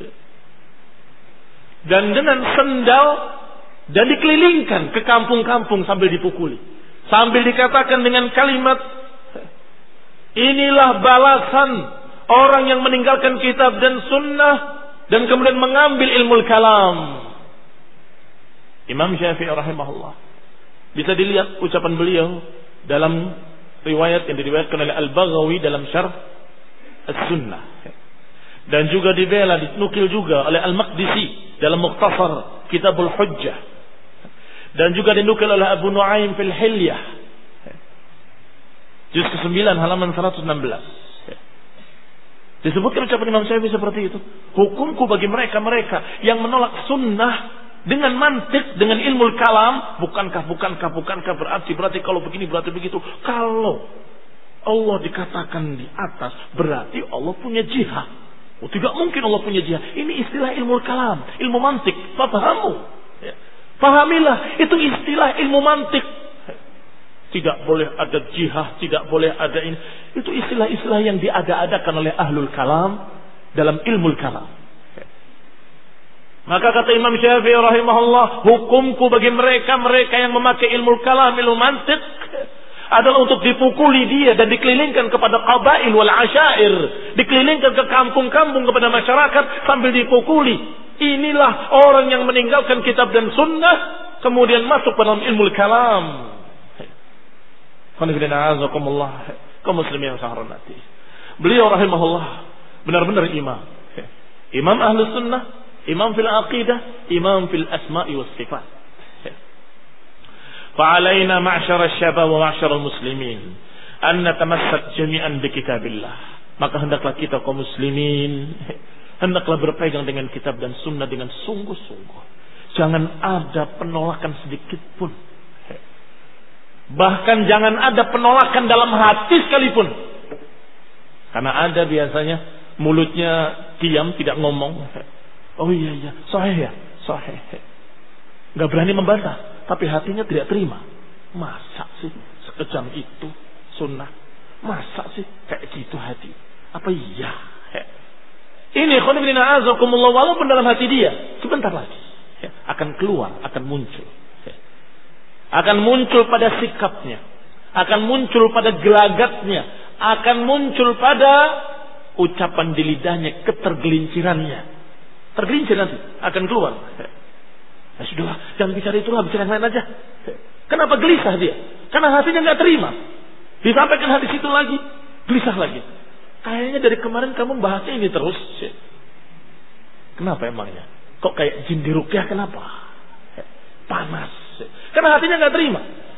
dan dengan sendal, dan dikelilingkan ke kampung-kampung sambil dipukuli, sambil dikatakan dengan kalimat, inilah balasan orang yang meninggalkan kitab dan sunnah dan kemudian mengambil ilmu kalam. Imam Syafi'i rahimahullah, bisa dilihat ucapan beliau dalam riwayat yang diriwayatkan oleh Al-Baghawi dalam Syarh As-Sunnah, dan juga dibela, dinukil juga oleh Al-Maqdisi dalam Mukhtasar Kitabul Hujjah, dan juga dinukil oleh Abu Nu'aim fil Hilyah juz ke-9 halaman 116. Disebutkan ucapan Imam Syafi'i seperti itu. Hukumku bagi mereka yang menolak sunnah dengan mantik, dengan ilmu kalam, bukankah berarti kalau begini berarti begitu. Kalau Allah dikatakan di atas, berarti Allah punya jihad. Oh, tidak mungkin Allah punya jihad. Ini istilah ilmu kalam, ilmu mantik. Fahamu. Pahamilah, itu istilah ilmu mantik. Tidak boleh ada jihad, tidak boleh ada ini. Itu istilah-istilah yang diada-adakan oleh ahlul kalam dalam ilmu kalam. Maka kata Imam Syafi'i rahimahullah, hukumku bagi mereka yang memakai ilmu kalam, ilmu mantik, adalah untuk dipukuli dia dan dikelilingkan kepada qabail wal asyair, dikelilingkan ke kampung-kampung kepada masyarakat sambil dipukuli. Inilah orang yang meninggalkan kitab dan sunnah kemudian masuk dalam ilmu kalam. Kaum muslimin yang saya hormati, beliau rahimahullah benar-benar imam ahlus sunnah, imam fil aqidah, imam fil asma'i was sifat. Fa'alaina ma'syara syabab wa ma'syara muslimin an natamassak jami'an bi kitabillah. Maka hendaklah kita kaum muslimin hendaklah berpegang dengan kitab dan sunnah dengan sungguh-sungguh. Jangan ada penolakan sedikit pun. Bahkan jangan ada penolakan dalam hati sekalipun. Karena ada biasanya mulutnya diam, tidak ngomong. Oh iya, sahih ya, sahih. Gak berani membantah, tapi hatinya tidak terima. Masa sih sekejam itu sunnah? Masa sih kayak gitu hati? Apa iya? Ini khonibina azakumullah, walaupun dalam hati dia sebentar lagi akan keluar, akan muncul. Akan muncul pada sikapnya, akan muncul pada gelagatnya, akan muncul pada ucapan di lidahnya, ketergelincirannya. Tergelincir nanti, akan keluar. Ya sudahlah, jangan bicara itulah, bicara yang lain aja. Kenapa gelisah dia? Karena hatinya nggak terima. Disampaikan hadis itu lagi, gelisah lagi. Kayaknya dari kemarin kamu bahasnya ini terus. Kenapa emangnya? Kok kayak jin di ruqyah, kenapa? Panas. Karena hatinya nggak terima.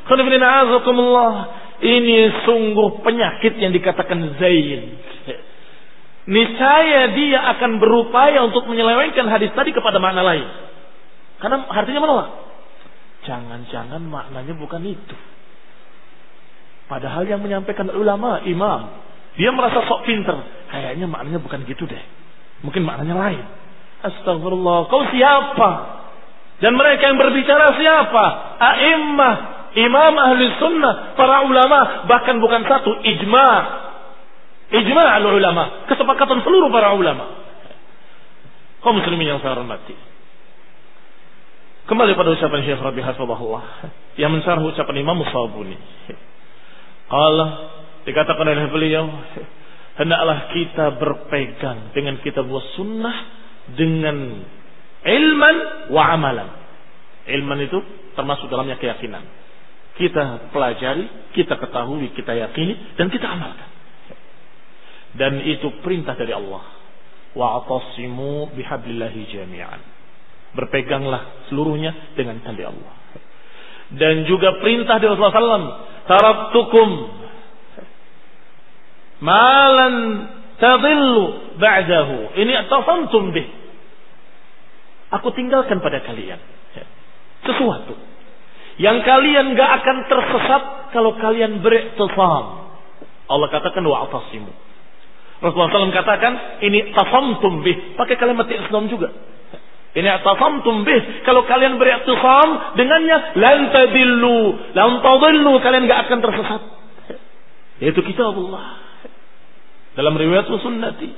Ini sungguh penyakit yang dikatakan zain. Niscaya dia akan berupaya untuk menyelewengkan hadis tadi kepada makna lain. Karena artinya menolak. Jangan-jangan maknanya bukan itu. Padahal yang menyampaikan ulama, imam, dia merasa sok pinter. Kayaknya maknanya bukan gitu deh. Mungkin maknanya lain. Astagfirullah. Kau siapa? Dan mereka yang berbicara siapa? A'immah, imam ahli sunnah, para ulama. Bahkan bukan satu, ijma' al-ulama, kesepakatan seluruh para ulama. Kaum muslimin yang saya hormati, kembali pada ucapan Syekh Rabi' hafizahullah yang mensyarah ucapan Imam Sabuni. Allah dikatakan oleh beliau, hendaklah kita berpegang dengan kitab wa sunnah dengan ilman wa amalan. Ilman itu termasuk dalamnya keyakinan. Kita pelajari, kita ketahui, kita yakini, dan kita amalkan. Dan itu perintah dari Allah. Wa'tasimu bihablillahi jami'an. Berpeganglah seluruhnya dengan tali Allah. Dan juga perintah dari Rasulullah SAW. Taraktukum malan tadillu ba'dahu. Ini atafantum bih. Aku tinggalkan pada kalian sesuatu yang kalian gak akan tersesat kalau kalian beriktisam. Allah katakan wa'tasimu. Rasulullah SAW katakan ini tasamtum bih, pakai kalimat Islam juga. Ini tasamtum bih, kalau kalian beriktisam dengannya lan tadillu, kalian gak akan tersesat. Yaitu kitabullah. Dalam riwayat sunnati.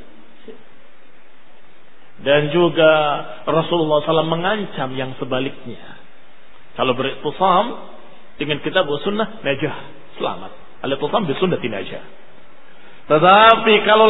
Dan juga Rasulullah SAW mengancam yang sebaliknya. Kalau beriktisam dengan kitab sunnah, najah, selamat. Al-ittisam bi sunnati najah. Tetapi kalau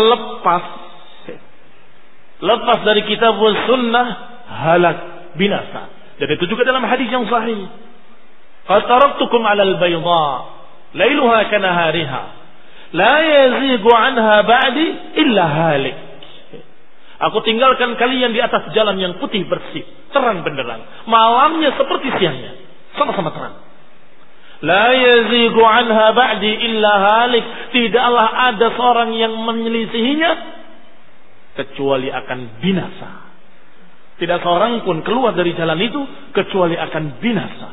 lepas dari kitab sunnah, halak, binasa. Dan itu juga dalam hadis yang sahih. Qad taraktukum 'alal bayda, lailuha kanahariha, la yazigu 'anha ba'di illa halik. Aku tinggalkan kalian di atas jalan yang putih bersih, terang benderang. Malamnya seperti siangnya, sama-sama terang. La yazigu 'anha ba'di illa halik. Tidaklah ada seorang yang menyelisihinya kecuali akan binasa. Tidak seorang pun keluar dari jalan itu kecuali akan binasa.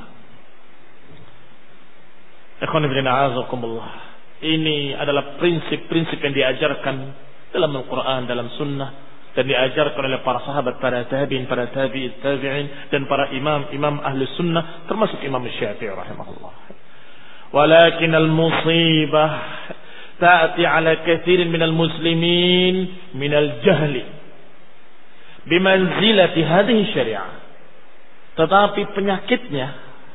Ikhwan fillah, azakumullah. Ini adalah prinsip-prinsip yang diajarkan dalam Al-Quran, dalam Sunnah, dan diajarkan oleh para sahabat, para tabi'in, para tabi'in, dan para imam ahli sunnah, termasuk Imam Syafi'i rahimahullah. Walakin al-musibah ta'ati ala kathirin minal muslimin minal jahli bimanzilati hadhihi syariah. Tetapi penyakitnya,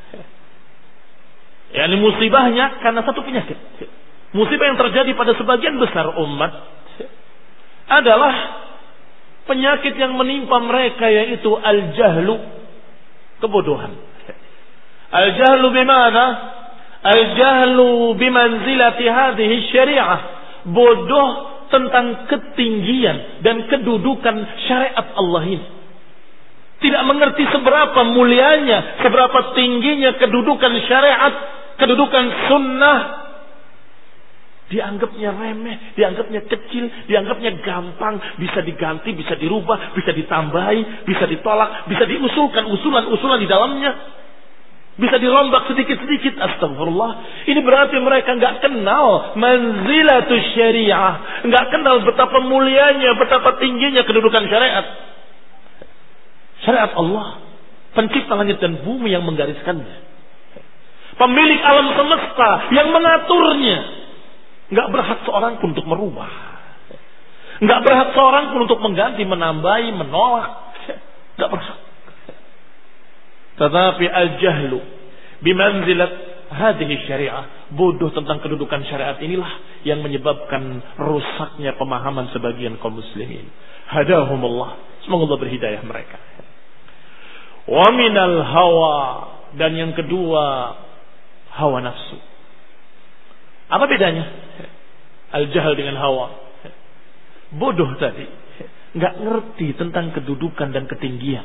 yakni musibahnya karena satu penyakit. Musibah yang terjadi pada sebagian besar umat adalah penyakit yang menimpa mereka, yaitu al-jahlu, kebodohan. Al-jahlu bimana? Al-jahlu bimanzilati hadhihi syariah. Bodoh tentang ketinggian dan kedudukan syariat Allah ini. Tidak mengerti seberapa mulianya, seberapa tingginya kedudukan syariat, kedudukan sunnah. Dianggapnya remeh, dianggapnya kecil, dianggapnya gampang, bisa diganti, bisa dirubah, bisa ditambahi, bisa ditolak, bisa diusulkan usulan-usulan di dalamnya, bisa dirombak sedikit-sedikit. Astagfirullah. Ini berarti mereka nggak kenal manzilatus syariah, nggak kenal betapa mulianya, betapa tingginya kedudukan syariat. Syariat Allah, pencipta langit dan bumi yang menggariskannya, pemilik alam semesta yang mengaturnya. Nggak berhak seorang pun untuk merubah, nggak berhak seorang pun untuk mengganti, menambahi, menolak. Nggak berhak. Tetapi al-jahlu bimanzilat hadhihi syariah, bodoh tentang kedudukan syariat inilah yang menyebabkan rusaknya pemahaman sebagian kaum muslimin. Hadahumullah, semoga Allah berhidayah mereka. Wa minal hawa, dan yang kedua hawa nafsu. Apa bedanya al-jahl dengan hawa? Bodoh tadi nggak ngerti tentang kedudukan dan ketinggian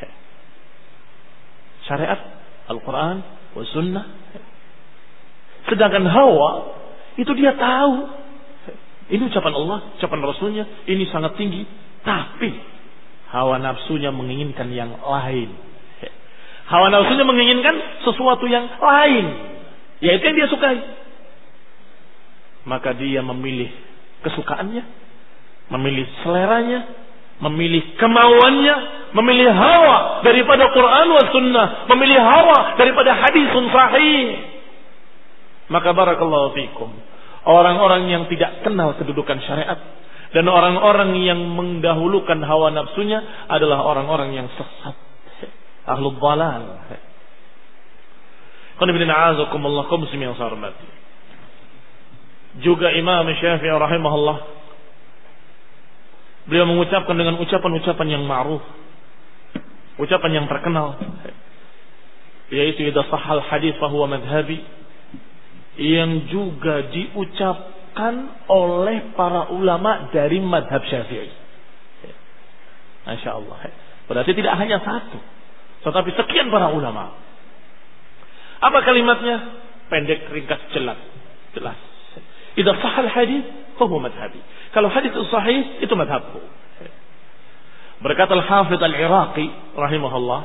syariat Al-Quran wa sunnah. Sedangkan hawa itu dia tahu ini ucapan Allah, ucapan Rasulnya, ini sangat tinggi, tapi hawa nafsunya menginginkan yang lain. Hawa nafsunya menginginkan sesuatu yang lain, yaitu yang dia sukai. Maka dia memilih kesukaannya, memilih seleranya, memilih kemauannya, memilih hawa daripada Quran wa sunnah, memilih hawa daripada hadisun sahih. Maka barakallahu fikum, orang-orang yang tidak kenal kedudukan syariat dan orang-orang yang mendahulukan hawa nafsunya adalah orang-orang yang sesat, ahlul dhalal. Qul inna a'udzukumullah kaum muslimin yang saya hormati. Juga Imam Syafi'i rahimahullah, beliau mengucapkan dengan ucapan-ucapan yang ma'ruf, ucapan yang terkenal, yaitu idza sahhal hadits fa huwa madhhabi, yang juga diucapkan oleh para ulama dari madhab Syafi'i. Masya Allah. Berarti tidak hanya satu, tetapi sekian para ulama. Apa kalimatnya? Pendek, ringkas, jelas. Idza sahhal hadits fahuwa madhabi. Kalau hadis sahih, itu madhabku. Berkata Al-Hafidz Al-Iraqi rahimahullah,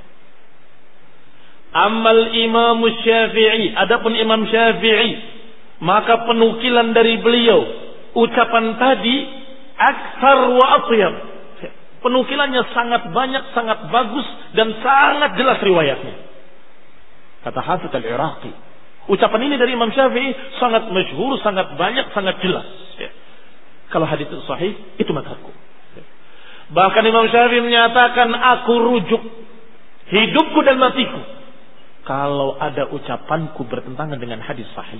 Amal Imam Syafi'i, adapun Imam Syafi'i, maka penukilan dari beliau ucapan tadi aksar wa atyab. Penukilannya sangat banyak, sangat bagus dan sangat jelas riwayatnya. Kata Hafidz Al-Iraqi, ucapan ini dari Imam Syafi'i sangat masyhur, sangat banyak, sangat jelas. Kalau hadis itu sahih, itu madhabku. Bahkan Imam Syafi'i menyatakan, aku rujuk hidupku dan matiku kalau ada ucapanku bertentangan dengan hadis sahih.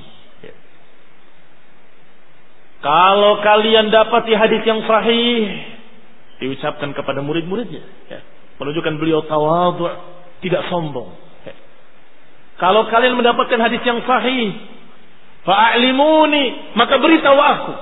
Kalau kalian dapati hadis yang sahih, diucapkan kepada murid-muridnya, menunjukkan beliau tawadhu, tidak sombong. Kalau kalian mendapatkan hadis yang sahih, fa'alimuni, maka beritahu aku.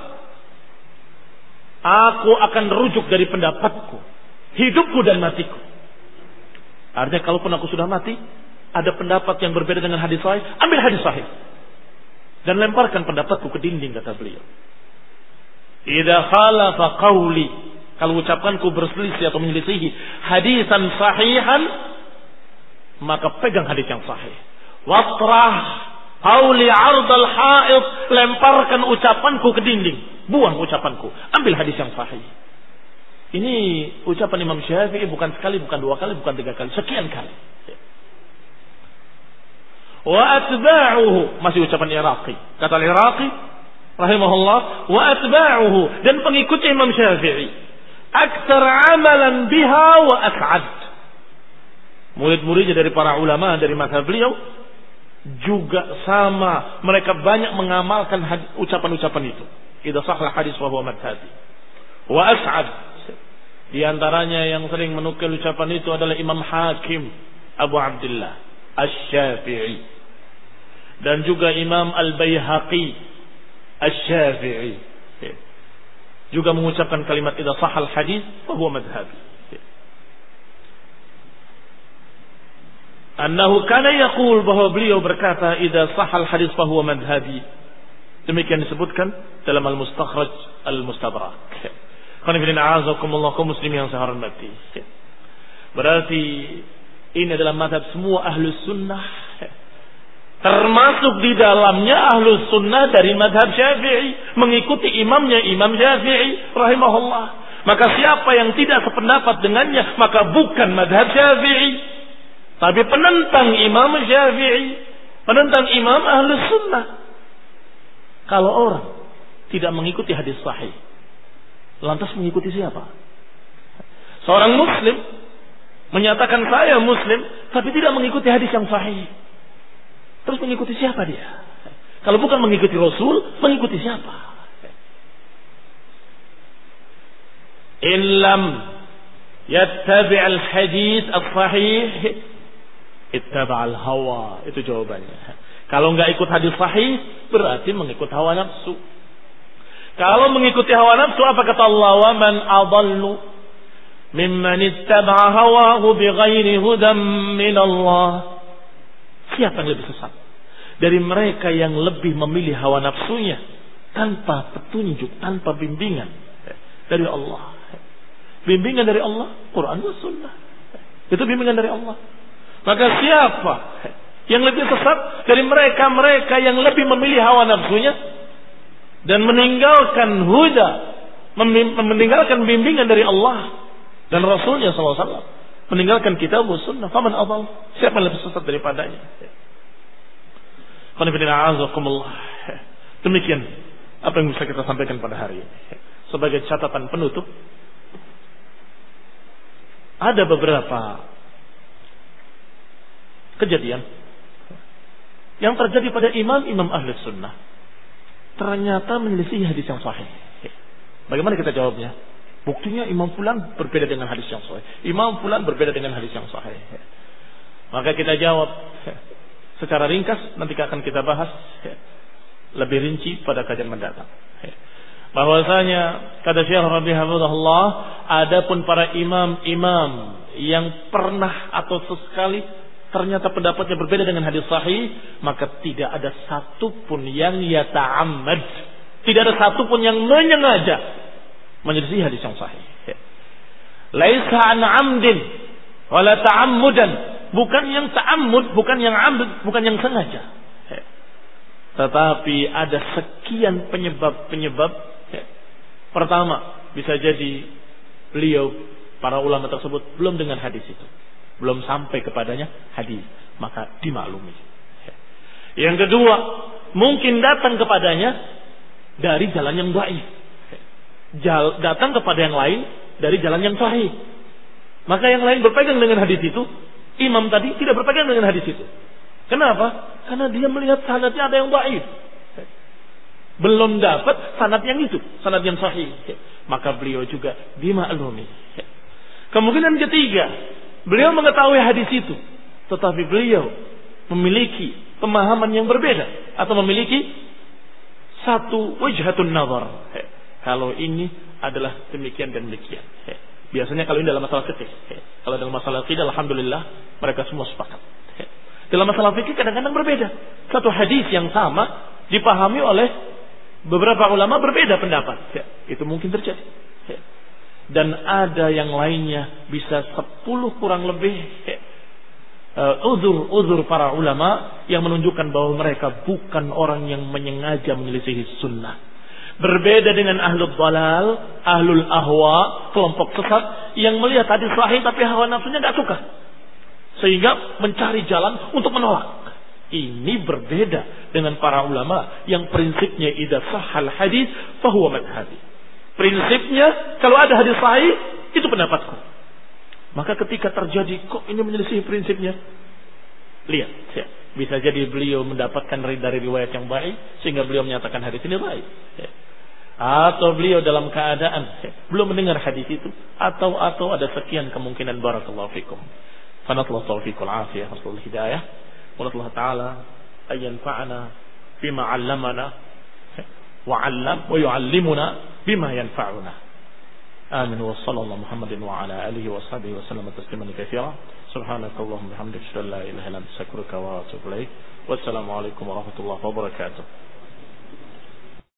Aku akan rujuk dari pendapatku, hidupku dan matiku. Artinya kalaupun aku sudah mati, ada pendapat yang berbeda dengan hadis sahih, ambil hadis sahih dan lemparkan pendapatku ke dinding, kata beliau. Idza khalafa qawli, kalau ucapanku berselisih atau menyelisihi hadisan sahihan, maka pegang hadis yang sahih. Watrah qawli 'ardal ha'id, lemparkan ucapanku ke dinding, buang ucapanku, ambil hadis yang sahih. Ini ucapan Imam Syafi'i bukan sekali, bukan dua kali, bukan tiga kali, sekian kali. Wa atba'uhu, masih ucapan Iraqi. Kata Iraqi rahimahullah, wa atba'uhu, dan pengikutnya Imam Syafi'i, aktsar amalan biha wa as'ad. Murid-muridnya dari para ulama dari mazhab beliau juga sama, mereka banyak mengamalkan ucapan-ucapan itu. Idza sahha hadis wa huwa madhhabi. Wa as'ad, di antaranya yang sering menukil ucapan itu adalah Imam Hakim Abu Abdullah Asy-Syafi'i, dan juga Imam Al-Baihaqi Asy-Syafi'i juga mengucapkan kalimat idza sahal hadis fa huwa madhhabi. Annahu kana yaqul, bahwa beliau berkata idza sahal hadis fa huwa madhhabi. Demikian disebutkan dalam Al-Mustakhraj Al-Mustadrak. Qanifidin a'azakumullah, kaum muslimin yang saya hormati. Berarti ini adalah mazhab semua ahlus sunnah, termasuk di dalamnya ahlus sunnah dari mazhab Syafi'i, mengikuti imamnya Imam Syafi'i rahimahullah. Maka siapa yang tidak sependapat dengannya, maka bukan mazhab Syafi'i, tapi penentang Imam Syafi'i, penentang imam ahlus sunnah. Kalau orang tidak mengikuti hadis sahih, lantas mengikuti siapa? Seorang muslim menyatakan saya muslim, tapi tidak mengikuti hadis yang sahih, terus mengikuti siapa dia? Kalau bukan mengikuti Rasul, mengikuti siapa? Illam yattabi' al-hadis as-sahih, ittaba' al-hawa. Itu jawabannya. Kalau enggak ikut hadis sahih, berarti mengikut hawa nafsu. Kalau mengikuti hawa nafsu, apa kata Allah? Wa man adallu mimman ittaba'a hawahu bighairi hudan min Allah. Siapa yang lebih sesat dari mereka yang lebih memilih hawa nafsunya tanpa petunjuk, tanpa bimbingan dari Allah? Bimbingan dari Allah, Quran dan Sunnah. Itu bimbingan dari Allah. Maka siapa yang lebih sesat dari mereka yang lebih memilih hawa nafsunya dan meninggalkan huda, meninggalkan bimbingan dari Allah dan Rasulnya SAW, meninggalkan kitab dan sunnah? Faman adall, siapa yang lebih sesat daripadanya? Demikian apa yang bisa kita sampaikan pada hari ini. Sebagai catatan penutup, ada beberapa kejadian yang terjadi pada imam-imam ahli sunnah, ternyata menyelisih hadis yang sahih. Bagaimana kita jawabnya? Buktinya Imam Fulan berbeda dengan hadis yang sahih, Imam Fulan berbeda dengan hadis yang sahih. Maka kita jawab secara ringkas, nanti akan kita bahas lebih rinci pada kajian mendatang. Bahwasanya kata Syekh Rabi' hafizahullah, adapun para imam-imam yang pernah atau sesekali ternyata pendapatnya berbeda dengan hadis sahih, maka tidak ada satupun yang yata'ammad, Tidak ada satupun yang menyengaja menyelisih hadis yang sahih. Laisa an amdin wala ta'ammudan, bukan yang ta'ammud, bukan yang amd, bukan yang sengaja. Tetapi ada sekian penyebab-penyebab. Pertama, bisa jadi beliau, para ulama tersebut belum dengar hadis itu, belum sampai kepadanya hadis, maka dimaklumi. Yang kedua, mungkin datang kepadanya dari jalan yang dhaif, datang kepada yang lain dari jalan yang sahih. Maka yang lain berpegang dengan hadis itu, imam tadi tidak berpegang dengan hadis itu. Kenapa? Karena dia melihat sanadnya ada yang dhaif, belum dapat sanad yang itu, sanad yang sahih. Maka beliau juga dimaklumi. Kemungkinan ketiga, beliau mengetahui hadis itu, tetapi beliau memiliki pemahaman yang berbeda atau memiliki satu wajhatun nazar. Kalau ini adalah demikian dan demikian. Biasanya kalau ini dalam masalah fikih. Kalau dalam masalah akidah, alhamdulillah mereka semua sepakat. Dalam masalah fikih kadang-kadang berbeda. Satu hadis yang sama dipahami oleh beberapa ulama berbeda pendapat. Itu mungkin terjadi. Dan ada yang lainnya bisa 10 kurang lebih uzur para ulama yang menunjukkan bahwa mereka bukan orang yang menyengaja menyelisihi sunnah. Berbeda dengan ahlul dhalal, ahlul ahwa, kelompok sesat yang melihat hadis sahih tapi hawa nafsunya tidak suka, sehingga mencari jalan untuk menolak. Ini berbeda dengan para ulama yang prinsipnya idza sahhal hadis fahuwa madhhabi. Prinsipnya kalau ada hadis sahih itu pendapatku. Maka ketika terjadi kok ini menyelisih prinsipnya, lihat, bisa jadi beliau mendapatkan dari riwayat yang baik sehingga beliau menyatakan hadis ini baik. Atau beliau dalam keadaan belum mendengar hadis itu, atau ada sekian kemungkinan. Barakallahu fikum. Fanallahu taufiqul afiyah wal hidayah. Allah Ta'ala ayyanfa'ana bima 'allamana wa 'allam wa yu'allimuna bima yanfa'una. Amin wa sallallahu Muhammadin wa ala alihi wa sahbihi wa sallam tasliman katsira. Subhanakallahumma bihamdika asyhadu an la ilaha illa anta astaghfiruka wa atubu ilaik. Wassalamu alaikum warahmatullahi wabarakatuh.